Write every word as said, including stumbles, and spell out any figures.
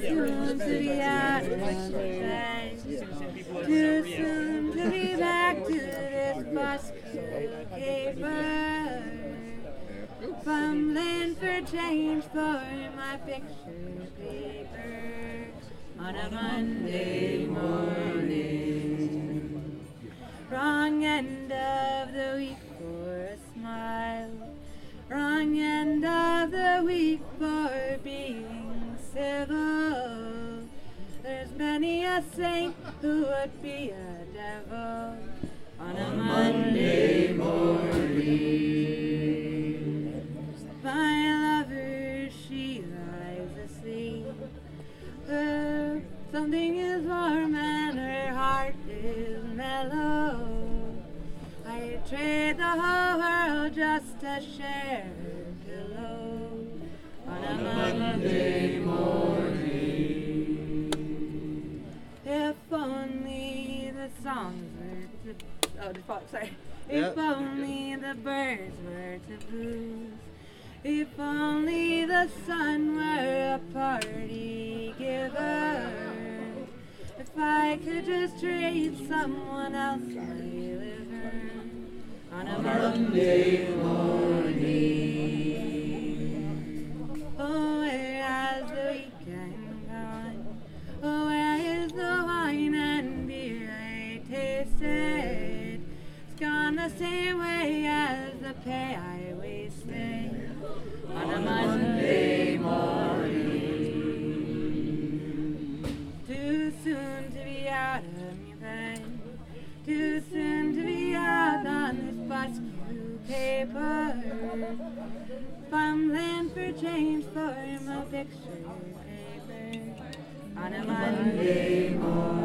soon to be out of bed. Too soon to be back to this busted paper. Fumbling for change for my picture paper on a Monday morning. Wrong end of the week for a smile. Wrong end of the week for being civil. There's many a saint who would be a devil on a Monday morning. My lover, she lies asleep. Her something is warm and her heart is mellow. I trade the whole world just to share her pillow on a Monday morning. If only the songs were to oh, the fuck, sorry. If Yep. only the birds were to blues. If only the sun were a party giver. If I could just trade someone else my liver on a Monday morning. Oh, where has the weekend gone? Oh, where is the wine and beer I tasted? It's gone the same way as the pay I wasted on a Monday morning. Too soon to be out of my bed. Too soon to be out on this busted paper. Fumbling for change for my picture paper on a Monday morning.